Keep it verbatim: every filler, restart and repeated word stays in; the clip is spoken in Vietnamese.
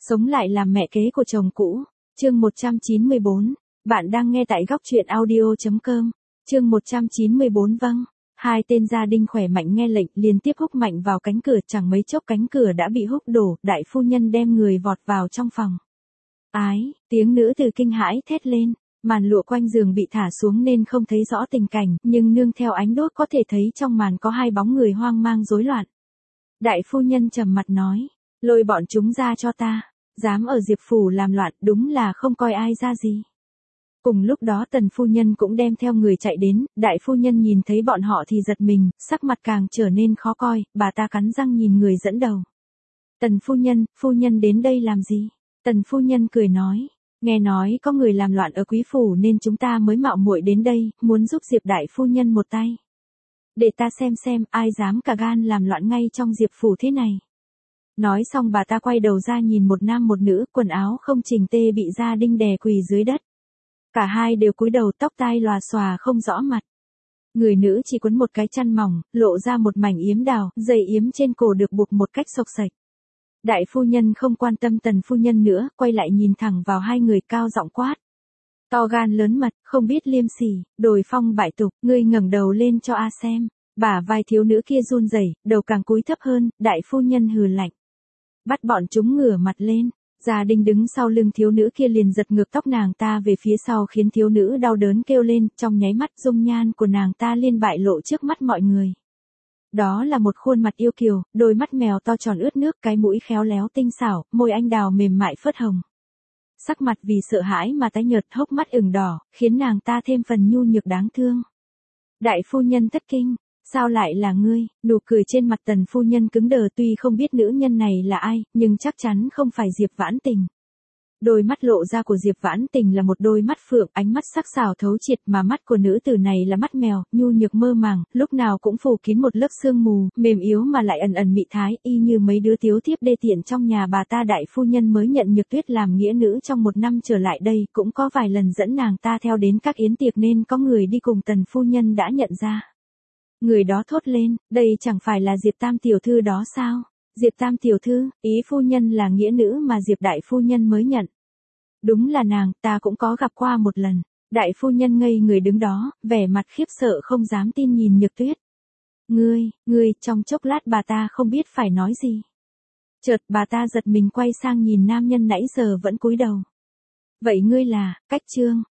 Sống lại làm mẹ kế của chồng cũ. Chương một trăm chín mươi bốn. Bạn đang nghe tại góc truyện audio chấm com. Chương một trăm chín mươi bốn. Vâng. Hai tên gia đình khỏe mạnh nghe lệnh liên tiếp húc mạnh vào cánh cửa, chẳng mấy chốc cánh cửa đã bị húc đổ, đại phu nhân đem người vọt vào trong phòng. Ái, tiếng nữ từ kinh hãi thét lên, màn lụa quanh giường bị thả xuống nên không thấy rõ tình cảnh, nhưng nương theo ánh đốt có thể thấy trong màn có hai bóng người hoang mang rối loạn. Đại phu nhân trầm mặt nói, lôi bọn chúng ra cho ta, dám ở Diệp phủ làm loạn, đúng là không coi ai ra gì. Cùng lúc đó Tần phu nhân cũng đem theo người chạy đến, đại phu nhân nhìn thấy bọn họ thì giật mình, sắc mặt càng trở nên khó coi, bà ta cắn răng nhìn người dẫn đầu. Tần phu nhân, phu nhân đến đây làm gì? Tần phu nhân cười nói, nghe nói có người làm loạn ở quý phủ nên chúng ta mới mạo muội đến đây, muốn giúp Diệp đại phu nhân một tay. Để ta xem xem ai dám cả gan làm loạn ngay trong Diệp phủ thế này. Nói xong bà ta quay đầu ra nhìn một nam một nữ, quần áo không chỉnh tê bị gia đinh đè quỳ dưới đất. Cả hai đều cúi đầu, tóc tai lòa xòa không rõ mặt. Người nữ chỉ quấn một cái chăn mỏng, lộ ra một mảnh yếm đào, dây yếm trên cổ được buộc một cách xộc xệch. Đại phu nhân không quan tâm Tần phu nhân nữa, quay lại nhìn thẳng vào hai người, cao giọng quát. To gan lớn mật, không biết liêm sỉ, đồi phong bại tục, ngươi ngẩng đầu lên cho a xem. Bả vai thiếu nữ kia run rẩy, đầu càng cúi thấp hơn, đại phu nhân hừ lạnh. Bắt bọn chúng ngửa mặt lên. Gia đình đứng sau lưng thiếu nữ kia liền giật ngược tóc nàng ta về phía sau khiến thiếu nữ đau đớn kêu lên, trong nháy mắt dung nhan của nàng ta liên bại lộ trước mắt mọi người. Đó là một khuôn mặt yêu kiều, đôi mắt mèo to tròn ướt nước, cái mũi khéo léo tinh xảo, môi anh đào mềm mại phớt hồng. Sắc mặt vì sợ hãi mà tái nhợt, hốc mắt ửng đỏ, khiến nàng ta thêm phần nhu nhược đáng thương. Đại phu nhân thất kinh. Sao lại là ngươi? Nụ cười trên mặt Tần phu nhân cứng đờ, tuy không biết nữ nhân này là ai, nhưng chắc chắn không phải Diệp Vãn Tình. Đôi mắt lộ ra của Diệp Vãn Tình là một đôi mắt phượng, ánh mắt sắc sảo thấu triệt, mà mắt của nữ tử này là mắt mèo, nhu nhược mơ màng, lúc nào cũng phủ kín một lớp sương mù, mềm yếu mà lại ẩn ẩn mị thái, y như mấy đứa thiếu thiếp đê tiện trong nhà bà ta. Đại phu nhân mới nhận Nhược Tuyết làm nghĩa nữ trong một năm trở lại đây, cũng có vài lần dẫn nàng ta theo đến các yến tiệc nên có người đi cùng Tần phu nhân đã nhận ra. Người đó thốt lên, đây chẳng phải là Diệp Tam tiểu thư đó sao? Diệp Tam tiểu thư, ý phu nhân là nghĩa nữ mà Diệp đại phu nhân mới nhận. Đúng là nàng, ta cũng có gặp qua một lần. Đại phu nhân ngây người đứng đó, vẻ mặt khiếp sợ không dám tin nhìn Nhược Tuyết. Ngươi, ngươi, trong chốc lát bà ta không biết phải nói gì. Chợt bà ta giật mình quay sang nhìn nam nhân nãy giờ vẫn cúi đầu. Vậy ngươi là, Cách Trương?